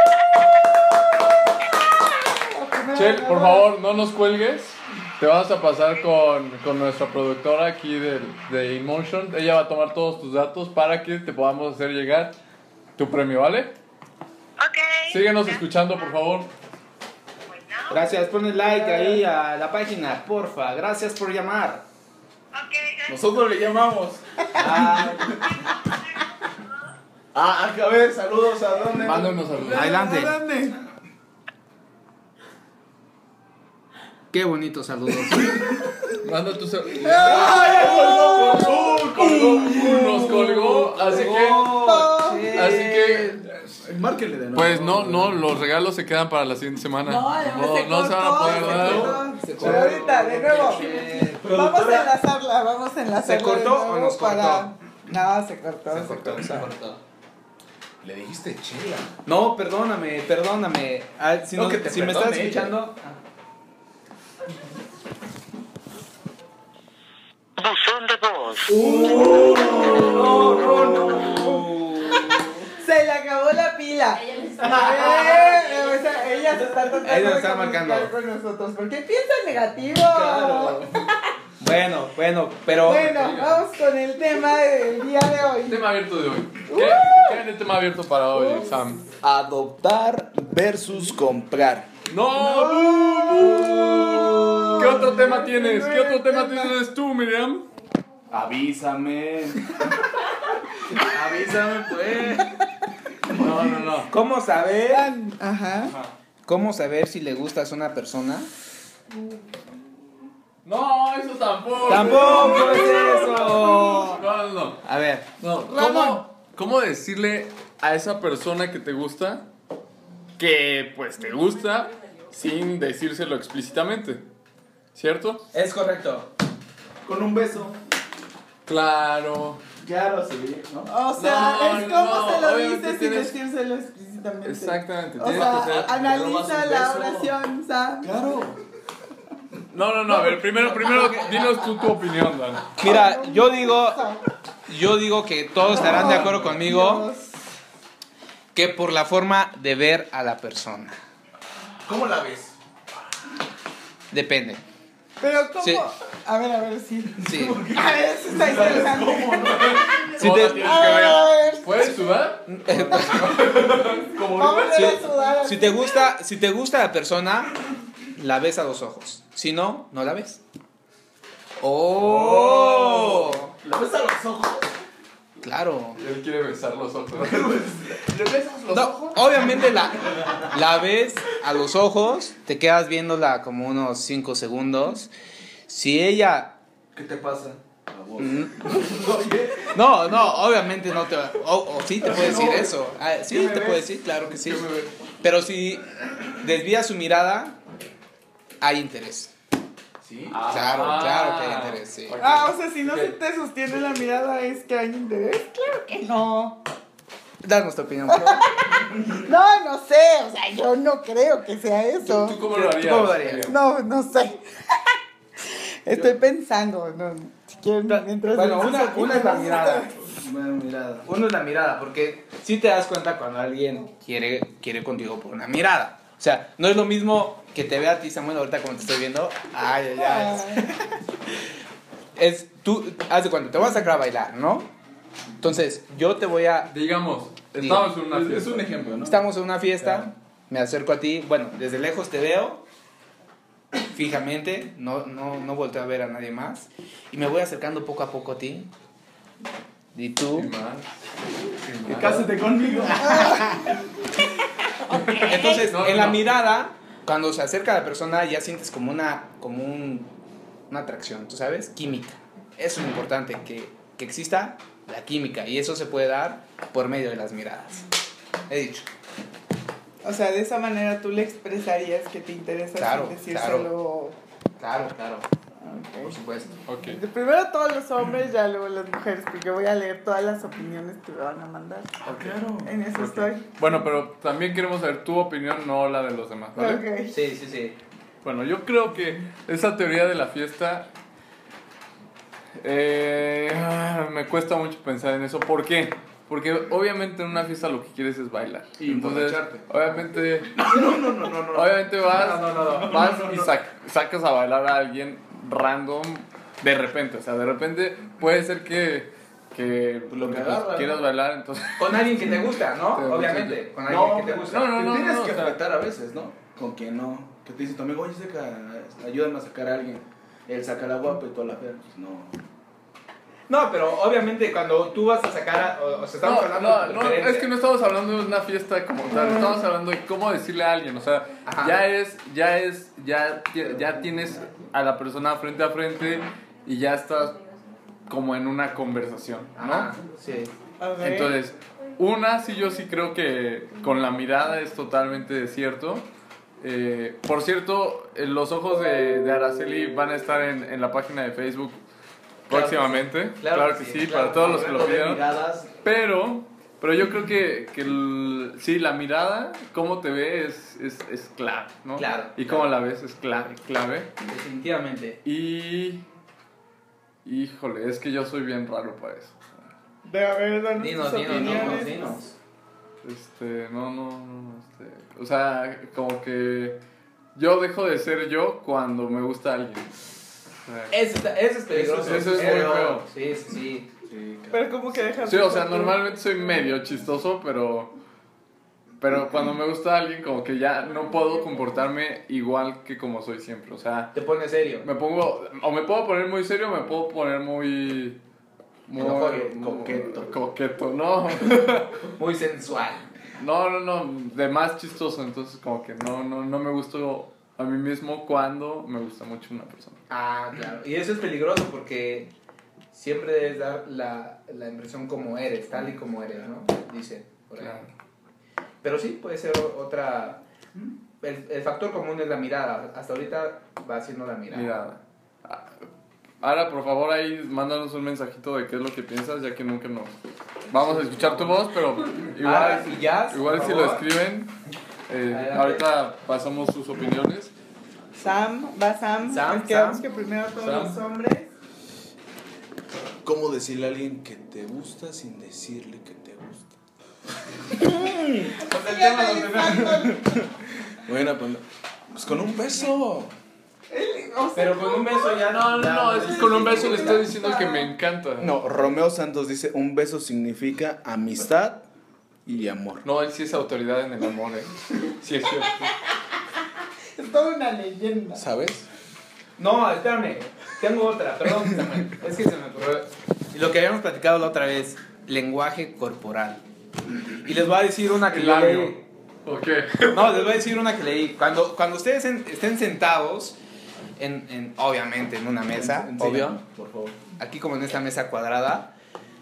Chel, por favor, no nos cuelgues. Te vamos a pasar con, con nuestra productora aquí de, de InMotion. Ella va a tomar todos tus datos para que te podamos hacer llegar tu premio, ¿vale? Ok. Síguenos escuchando, por favor. Bueno, Gracias, ponle like ahí a la página, porfa. Gracias por llamar. ok, gracias. Nosotros le llamamos. Ah, Ah, a ver, saludos, ¿a dónde? Mándanos saludos. adelante. ¿Dónde? Qué bonitos saludos. Manda tu saludos. ¡Ay, Nos colgó, así que... Así que... Márquenle de nuevo. Pues no, no, los regalos se quedan para la siguiente semana. No, además no, se no se van a cortó, poder se dar. cortó. Se Pero ahorita, de nuevo. Vamos a enlazarla, vamos a enlazarla. ¿Se cortó de nuevo o nos para... No, se cortó. Se cortó, se cortó. Le dijiste chela. No, perdóname, perdóname. Ah, si No, no- que te si me estás perdone ella. escuchando. Buzón de voz. Se le acabó la pila. Eh, o sea, ella se está tratando Ella nos de está comunicar marcando. con nosotros. ¿Por qué piensa negativo? Claro. Bueno, bueno, pero. Bueno, vamos con el tema del día de hoy. Tema abierto de hoy. ¿Qué, ¿Qué hay de tema abierto para hoy, Sam? Adoptar versus comprar. ¡No! ¿Qué otro tema tienes? ¿Qué otro tema tienes tú, Miriam? Avísame. Avísame, pues. No, no, no. ¿Cómo saber? Ajá. ¿Cómo saber si le gustas a una persona? No, eso tampoco. ¡Tampoco es eso! No, no, no. A ver, No, ¿cómo, ¿Cómo decirle a esa persona que te gusta que pues te gusta sin decírselo explícitamente? ¿Cierto? es correcto. Con un beso. Claro. Claro, sí, ¿no? O sea, No, es como no, se lo obviamente dice sin tienes- decírselo explícitamente. Exactamente. O Tienes sea, que ser. analiza un la beso. oración, Sam. Claro. No, no, no. A ver, primero, primero, dinos tú tu opinión, Dan. Mira, yo digo, yo digo que todos estarán de acuerdo conmigo Dios. que por la forma de ver a la persona. ¿Cómo la ves? Depende. Pero ¿cómo? Sí. A ver, a ver, sí. Sí. A ver, eso está interesante. Si ¿Cómo te- la tienes A que ver, ver? a ver. ¿Puedes sudar? Vamos a Sí. ver a sudar. Si te gusta, si te gusta la persona, la ves a los ojos. Si no, no la ves. Oh, ¿La ves a los ojos? claro. Él quiere besar los ojos. ¿Le besas los No, ojos? obviamente la, la ves a los ojos, te quedas viéndola como unos cinco segundos. Si ella... ¿Qué te pasa? A vos. Mm. No, no, obviamente no te va... O, o sí te puede decir eso. Ah, sí, ¿Qué me te ves? puede decir, claro que sí. ¿Qué me ves? Pero si desvía su mirada, hay interés. ¿Sí? Claro, claro que hay interés, sí. Ok. Ah, o sea, si no Ok. se te sostiene la mirada, es que hay interés. Claro que no. Danos tu opinión. por favor. No, no sé. O sea, yo no creo que sea eso. ¿Tú cómo lo harías? ¿Cómo lo harías? Miriam? No, no sé. Estoy pensando. No, si quieren, mientras Bueno, dices una, aquí, una es la vamos a- mirada. Buena mirada. Uno es la mirada, porque si te das cuenta cuando alguien quiere, quiere contigo por una mirada. O sea, no es lo mismo que te vea a ti, Samuel, ahorita como te estoy viendo. Ay, ay, ay. Es, tú, haz de cuenta, te voy a sacar a bailar, ¿no? Entonces, yo te voy a... Digamos, estamos en una Es, fiesta. es un ejemplo, ¿no? Estamos en una fiesta, Claro. me acerco a ti, bueno, desde lejos te veo, fijamente, no, no, no volteo a ver a nadie más, y me voy acercando poco a poco a ti. Y tú... Sin más. Sin más. Cásate conmigo. Entonces, No, en no, la no. mirada, cuando se acerca la persona, ya sientes como una, como un, una atracción, ¿tú sabes? Química. Eso es lo importante, que, que exista la química, y eso se puede dar por medio de las miradas. He dicho. O sea, de esa manera tú le expresarías que te interesa Claro, sin decírselo. Claro, claro, Ok. por supuesto. Ok. De primero todos los hombres, ya luego las mujeres, porque voy a leer todas las opiniones que me van a mandar. Claro. En eso estoy. Bueno, pero también queremos saber tu opinión, no la de los demás, ¿vale? Ok. Sí, sí, sí. Bueno, yo creo que esa teoría de la fiesta eh, ah, me cuesta mucho pensar en eso. ¿Por qué? Porque obviamente en una fiesta lo que quieres es bailar. Y Entonces, emborracharte. obviamente, No, no, no, no, no. obviamente vas, No, no, no, no. vas No, no, y no. sac- sacas a bailar a alguien random de repente. O sea, de repente puede ser que, que Lo que pues, agarra, quieras ¿no? bailar, entonces... Con alguien que te gusta, ¿no? Sí, Obviamente, con alguien No, que te gusta. no, no, no, tienes no, que o sea- apretar a veces, ¿no? Con quien no. Que te dice tu amigo, oye, saca, ayúdame a sacar a alguien. Él saca la guapa y toda la fea. Pues no. No, pero obviamente cuando tú vas a sacar, a- o, o sea, estamos No, hablando no, de no, preferencia. es que no estamos hablando de una fiesta como tal, estamos hablando de cómo decirle a alguien, o sea, Ajá. ya es, ya es, ya, ti- ya tienes a la persona frente a frente y ya estás como en una conversación, ¿no? Ajá, sí. Ok. Entonces, una, sí, yo sí creo que con la mirada es totalmente cierto. Eh, por cierto, eh, los ojos de, de Araceli van a estar en, en la página de Facebook Claro próximamente, que sí, claro, que sí, claro, para todos los que lo Hablando de pidieron. miradas, Pero, pero yo creo que, que el- sí, la mirada, cómo te ve es, es, es clave, ¿no? Claro, Y cómo claro. la ves es clave, clave. Definitivamente. Y, híjole, es que yo soy bien raro para eso. De a ver, danos Dinos, tus dinos, opiniones. dinos, dinos. Este, no, no, no, no, este, o sea, como que yo dejo de ser yo cuando me gusta alguien. O sea, Eso, está- eso es peligroso. Eso es muy feo. Sí, sí, sí. sí, claro. Pero como que dejas. Sí, o sea, normalmente soy medio chistoso, pero pero cuando me gusta alguien como que ya no puedo comportarme igual que como soy siempre, o sea, Te pone serio. me pongo o me puedo poner muy serio, o me puedo poner muy muy Enojorio, muy- coqueto. coqueto, no. Muy sensual. No, no, no, de más chistoso, entonces como que no no no me gusto a mí mismo cuando me gusta mucho una persona. Ah, claro. Y eso es peligroso porque siempre debes dar la, la impresión como eres, tal y como eres, ¿no? Dice por ahí. Claro. Pero sí, puede ser o- otra... El, el factor común es la mirada. Hasta ahorita va siendo la mirada. Mira, ah, ahora por favor ahí mándanos un mensajito de qué es lo que piensas, ya que nunca nos vamos a escuchar tu voz, pero igual, Ahora, si ya, igual por si lo favor. escriben, eh, Adelante. ahorita pasamos sus opiniones. Sam, va Sam. Sam, Nos quedamos Sam. que primero todos Sam. los hombres. ¿Cómo decirle a alguien que te gusta sin decirle que te gusta? Pues el tema lo tenemos. Bueno, pues, pues con un beso. Pero con un beso ya No, no, no, es que con un beso le estoy diciendo que me encanta. No, Romeo Santos dice, un beso significa amistad y amor. No, él sí es autoridad en el amor, eh. Sí es cierto. Es toda una leyenda. ¿Sabes? No, espérame. Tengo otra, perdón, Samuel. Es que se me ocurrió. Y lo que habíamos platicado la otra vez, lenguaje corporal. Y les voy a decir una que El yo labio. leí. Ok. No, les voy a decir una que leí. Cuando, cuando ustedes en- estén sentados, en, en, obviamente en una mesa, Enséñame, obvio, por favor. aquí como en esta mesa cuadrada,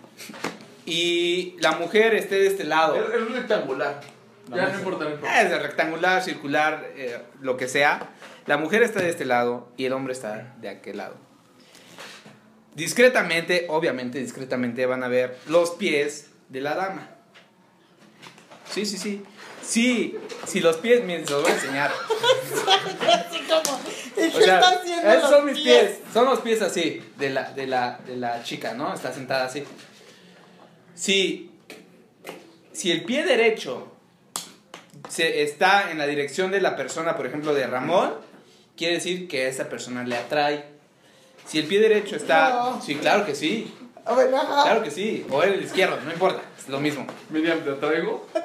y la mujer esté de este lado. Es, es rectangular. Ya no importa, no importa. Es de rectangular, circular, eh, lo que sea. La mujer está de este lado y el hombre está de aquel lado. Discretamente, obviamente, discretamente van a ver los pies de la dama. Sí, sí, sí. Sí, si los pies, miren, se los voy a enseñar. Así como. ¿Y O qué sea, está haciendo? esos son los mis pies. Son los pies así, de la, de la, de la chica, ¿no? Está sentada así. Si, si el pie derecho se está en la dirección de la persona, por ejemplo, de Ramón, quiere decir que a esa persona le atrae. Si el pie derecho está... No. Sí, claro que sí. A ver, ajá. Claro que sí. O el izquierdo, no importa. Es lo mismo. Miriam, ¿te traigo? No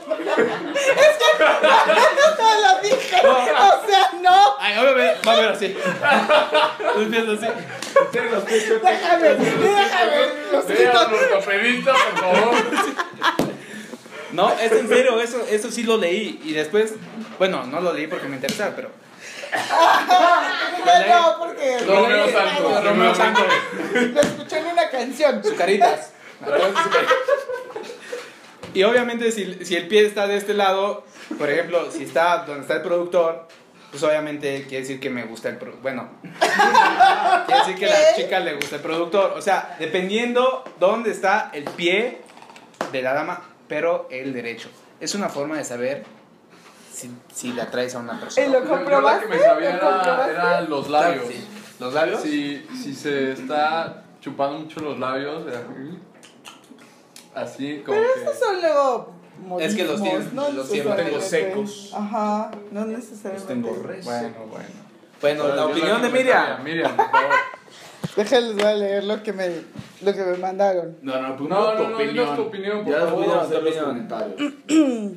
lo dije. O sea, no. Ay, obviamente, va a ver así. Empieza así. Tiene los pechos. Déjame, déjame. Los Ve a quitos. nuestro pedista, por favor. No, es en serio, eso, eso sí lo leí. Y después, bueno, no lo leí porque me interesaba, pero... No, porque Romeo Santos. Romeo Santos. lo escuché en una canción. Caritas. Y obviamente si, si el pie está de este lado, por ejemplo, si está donde está el productor, pues obviamente quiere decir que me gusta el productor. Bueno, quiere decir que a la chica le gusta el productor. O sea, dependiendo dónde está el pie de la dama, pero el derecho. Es una forma de saber si, si la traes a una ¿Y persona. lo Yo la que me comprobaste? sabía ¿Lo era, comprobaste? eran los labios. Sí. ¿Los labios? Si, si se está chupando mucho los labios, eh, así como Pero que... esos son luego modismos, Es que los tienes- no los tienes- los tengo necesariamente. secos. Ajá, no necesariamente. Los tengo resecos. Bueno, bueno. Bueno, Pero la yo opinión que de me Miriam. sabía, Miriam, por favor. Déjenles, voy a leer lo que me, lo que me mandaron. No, no, pues No, tu no, no, dinos tu opinión, por Ya favor. voy a hacer tu los opinión. comentarios.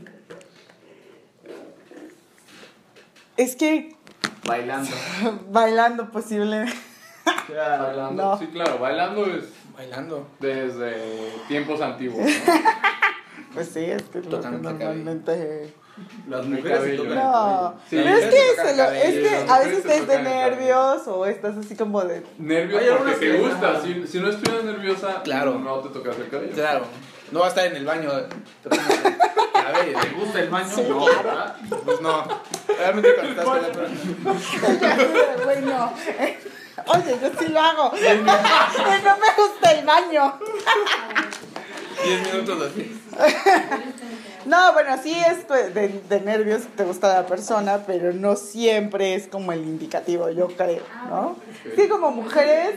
Es que Bailando. bailando posible. Bailando. No. Sí, claro, bailando es Bailando. desde tiempos antiguos, ¿no? Pues sí, es que es lo que Tocando el normalmente. Las El mujeres se cabello. tocan. No, Sí, pero es las que, mujeres se se lo- tocan es cabello, que las a mujeres veces se estás de tocan el cabello. nervios o estás así como de. Nervios Hay porque algunas te que- gusta. ajá. Si, si no estuvieras nerviosa, Claro. no te tocas el cabello. Claro. No va a estar en el baño. A ver, ¿Te gusta el baño? Sí, No, claro. ¿verdad? pues no. Realmente cuando estás con la persona. Bueno, oye, yo sí lo hago. No me gusta el baño. diez minutos así. No, bueno, sí es pues, de, de nervios que te gusta la persona, pero no siempre es como el indicativo, yo creo, ¿no? Sí, como mujeres,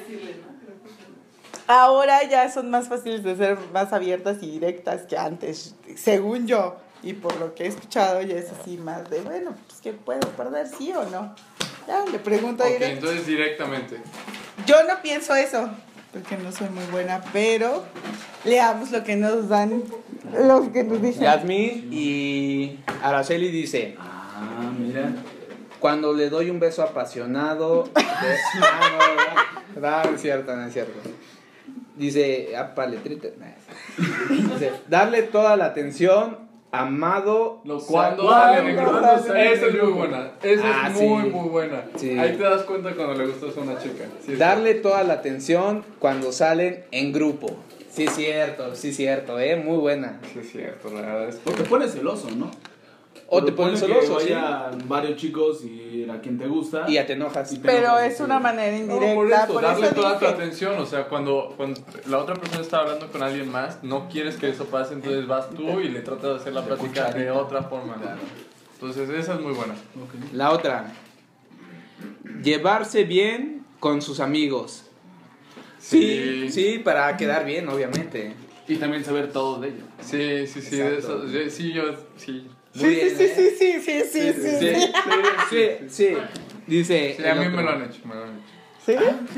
ahora ya son más fáciles de ser más abiertas y directas que antes, según yo. Y por lo que he escuchado, ya es así más de, bueno, pues que puedo perder, sí o no. Ya, le pregunto Ok, directo. entonces directamente. Yo no pienso eso, porque no soy muy buena, pero leamos lo que nos dan, lo que nos dicen. Yasmín y Araceli dice, Ah, mira. cuando le doy un beso apasionado... de- Ah, no, no, no, no es cierto, no es cierto. Dice, apa, letrita. Dice, darle toda la atención, amado... Lo sa- cuando ¿cuándo salen en grupo, salen esa en es muy grupo? buena. Esa Ah, es sí. muy, muy buena. Sí. Ahí te das cuenta cuando le gustas a una chica. Sí, es Darle toda la atención cuando salen en grupo. Sí, cierto, sí, cierto, eh, muy buena. Sí, es cierto, la verdad es O te que... pones celoso, ¿no? O te pones Supone que celoso, sí. vayan varios chicos y a quien te gusta. Y ya te enojas. Y te Pero enojas, es sí. una manera No, indirecta, por eso, por darle eso toda tu dije. atención, o sea, cuando, cuando la otra persona está hablando con alguien más, no quieres que eso pase, entonces vas tú y le tratas de hacer la plática de otra forma. Entonces, esa es muy buena. Ok. La otra. Llevarse bien con sus amigos. Sí, sí, para quedar bien, obviamente. Y también saber todo de ello. Sí, sí, sí, de Exacto. eso, yo- sí, yo, sí. Sí, Muy sí, bien, sí, ¿eh? sí, sí, sí, sí, sí, Sí, sí. sí, sí. Dice. Sí, a el mí otro. me lo han hecho, me lo han hecho. ¿Sí?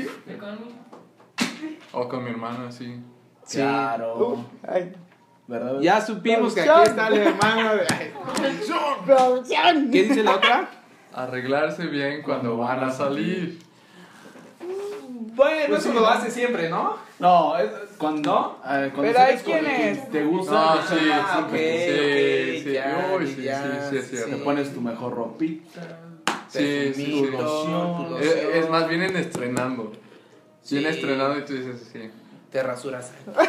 O con mi hermana, sí. Sí. Claro. Ay, ¿Verdad? Ya supimos que aquí Producción. está el hermano de... Ay, producción. ¿qué dice la otra? Arreglarse bien cuando van a salir. Bueno, Pues eso sí, lo ¿no? hace siempre, ¿no? No, es cuando. eh, cuando Pero sales hay con el quienes- que te gusta. No, te- sí, Ah, sí, ok, sí, ok, sí, ya, uy, sí, ya, sí, sí, es cierto. Te pones tu mejor ropita. Sí, sí, sí. Perfumito, tu loción. Es, es más, vienen estrenando. Sí. Vienen estrenando y tú dices, sí. Te rasuras.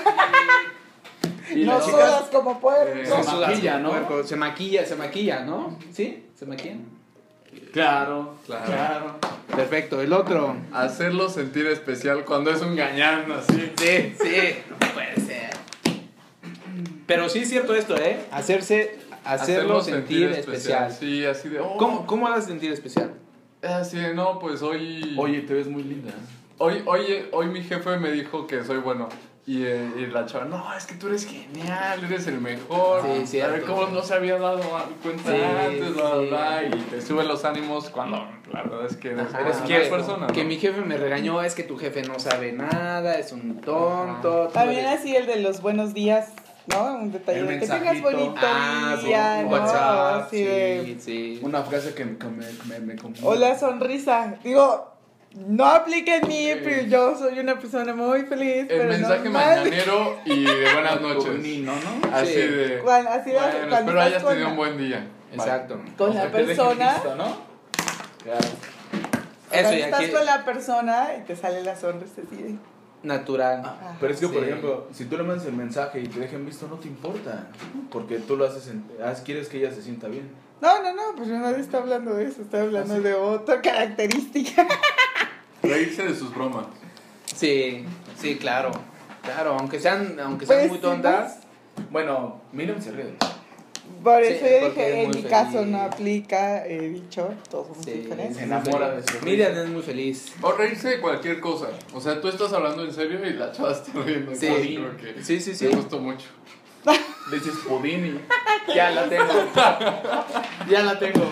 Y No las sudas chicas como puerco. Eh, se Sudas maquilla, como ¿no? puerco. Se maquilla, se maquilla, ¿no? ¿Sí? ¿Se maquillan? Claro, Claro. claro. Perfecto, el otro. Hacerlo sentir especial cuando es un gañán así. Sí, sí, no puede ser. Pero sí es cierto esto, ¿eh? Hacerse, hacerlo, sentir, especial. Sí, así de. Oh, ¿Cómo, ¿Cómo lo haces sentir especial? Así de, no, pues hoy. Oye, te ves muy linda. Hoy, hoy, hoy mi jefe me dijo que soy bueno. Y, eh, y la chava, no, es que tú eres genial, eres el mejor. Sí, cierto. A ver cómo no se había dado cuenta Sí, antes, bla, sí. bla, bla. Y te suben los ánimos cuando la verdad es que eres Ajá, cualquier que- persona. Que ¿no? mi jefe me regañó, es que tu jefe no sabe nada, es un tonto. tú También eres- así el de los buenos días, ¿no? Un detalle El de que tengas mensajito. bonito Ah, sí, día, ¿no? WhatsApp, Así sí, de... sí. Una frase que me, me, me, me conmueve. O la sonrisa. Digo, no aplica en mí, Sí. pero yo soy una persona muy feliz. El pero mensaje normal. mañanero y de buenas noches. Nino, ¿no? Así Sí. de. Cuando- así de- Bueno, cuando espero estás hayas con tenido la- un buen día. Exacto. Con O la sea, que dejen persona. visto, ¿no? Claro. Eso Cuando ya estás que con la persona y te sale la sonrisa así de... natural. Ah, pero es que, por Sí. ejemplo, si tú le mandas el mensaje y te dejen visto, no te importa. Porque tú lo haces, en, haz- quieres que ella se sienta bien. No, no, no, pues nadie está hablando de eso, estoy hablando de otra característica. Reírse de sus bromas. Sí, sí, claro. Claro, aunque sean, aunque sean Pues, muy sí, tontas. Bueno, Miriam se ríe. Por Sí, eso yo porque dije, es en muy mi feliz. caso no aplica, he dicho, todos somos Sí, diferentes. Se enamora de su Miriam es muy feliz. O reírse de cualquier cosa. O sea, tú estás hablando en serio y la chava está riendo. Sí. Entonces, creo que Sí, sí, sí. me gustó mucho. Le dices pudín y... Ya la tengo. Ya la tengo.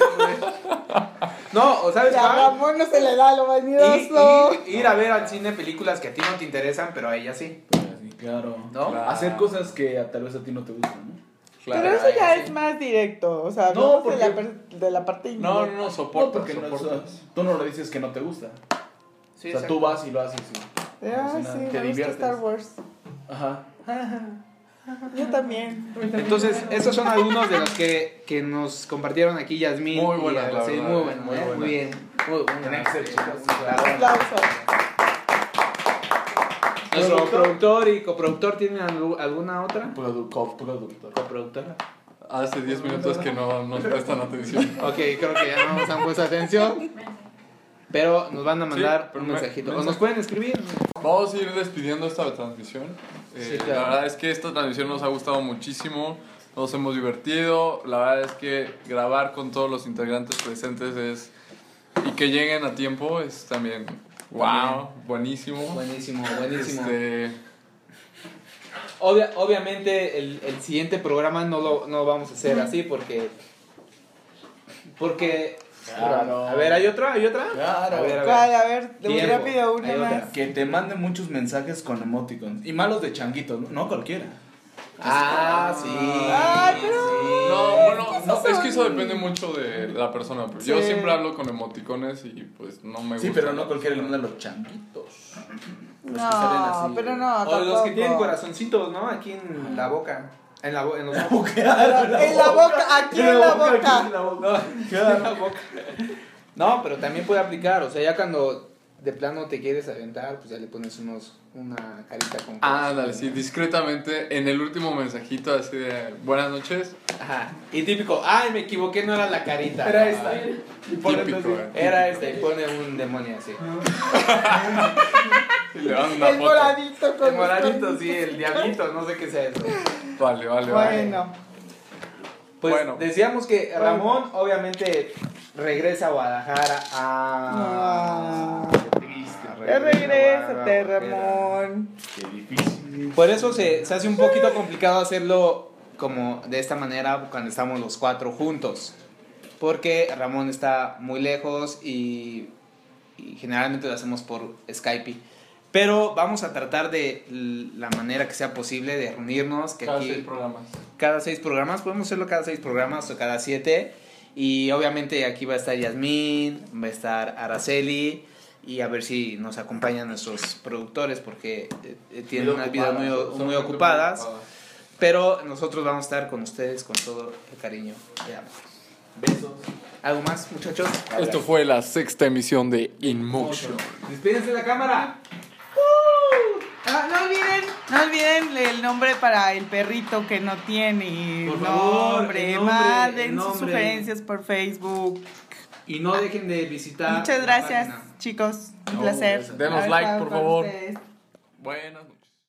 No, o sabes Ya a cuál? Ramón no se le da lo Ir, vanidoso. ir- ir a ver al cine películas que a ti no te interesan, pero a ella sí. Pues así, claro. ¿No? Claro. Hacer cosas que a- tal vez a ti no te gustan, ¿no? Claro. Pero eso ya sí. es más directo, o sea, No, no de, la porque- per- de la parte No, no, indirecta. no, No, soportas, porque no, soportas. tú no le dices que no te gusta. Sí, o sea, exacto. tú vas y lo haces. Y... Ah, Pues, nada, sí, te me gusta diviertes. Star Wars. Ajá. Yo también. Entonces, esos son algunos de los que, que nos compartieron aquí Yasmín. Muy y buenas, la Araceli. verdad, Muy bueno, muy ¿eh? buenas. Muy bien. Muy Tienen buenas. que ser chicas. Claro. Aplausos. Nuestro productor y coproductor tienen algu- alguna otra Produ- coproductor. coproductora. Hace diez minutos que no nos prestan atención. Ok, creo que ya no nos han puesto atención. Pero nos van a mandar Sí, pero un me- mensajito. O mensaje. nos pueden escribir. Vamos a ir despidiendo esta transmisión. Eh, Sí, claro. La verdad es que esta transmisión nos ha gustado muchísimo. Nos hemos divertido. La verdad es que grabar con todos los integrantes presentes es y que lleguen a tiempo es también wow, buenísimo. Buenísimo, buenísimo. Este, Obvia- obviamente el, el siguiente programa no lo no vamos a hacer así porque porque Claro. a ver, hay otra, hay otra. Claro. A ver, a ver. ¿Cuál? A ver, de muy Tiempo. rápido, una Hay otra. más. Que te manden muchos mensajes con emoticons. Y malos de changuitos, ¿no? No cualquiera. Ah, sí. Ay, pero- sí. no, bueno, es que no, esos es que eso son- depende mucho de la persona. Pero Yo Sí. siempre hablo con emoticones y pues no me gusta. Sí, pero no cualquiera le manda los changuitos. Los que salen No, así. pero no, O los que tampoco. tienen corazoncitos, ¿no? Aquí en la boca. En la bo- en los ojos. En la boca, aquí en la boca. No, en la boca. No, pero también puede aplicar, o sea, ya cuando de plano te quieres aventar, pues ya le pones unos una carita con Ah, dale, sí, discretamente en el último mensajito así de buenas noches. Ajá. Y típico, ay, me equivoqué, no era la carita. Era esta. Ay, Y ponen Típico, así. eh. Era este, y pone un demonio así. Y le dan una El foto. moradito con El moradito, los sí, el diablito, no sé qué sea eso. Vale, vale, vale. Bueno, Pues Bueno. decíamos que Ramón obviamente regresa a Guadalajara. Ah, Ah. qué triste. ya regrésate, Guadalajara, Ramón. Qué difícil. Por eso se, se hace un poquito complicado hacerlo como de esta manera cuando estamos los cuatro juntos. Porque Ramón está muy lejos y, y generalmente lo hacemos por Skype. Pero vamos a tratar de l- la manera que sea posible de reunirnos. Que Cada aquí, seis programas. cada seis programas, podemos hacerlo cada seis programas o cada siete. Y obviamente aquí va a estar Yasmín, va a estar Araceli. Y a ver si nos acompañan nuestros productores porque eh, eh, tienen Muy unas vidas muy, ocupadas, o- muy ocupadas. ocupadas. Pero nosotros vamos a estar con ustedes con todo el cariño. y amor. Besos. ¿Algo más, muchachos? Esto fue la sexta emisión de In Motion. Despídense de la cámara. Ah, no olviden, no olviden el nombre para el perrito que no tiene Por favor, nombre. el nombre, Manden el sus nombre. sugerencias por Facebook. Y no dejen de visitar. Muchas la gracias, página. chicos. Un No, placer. gracias. Denos haber like, estado por con favor. ustedes. Buenas noches.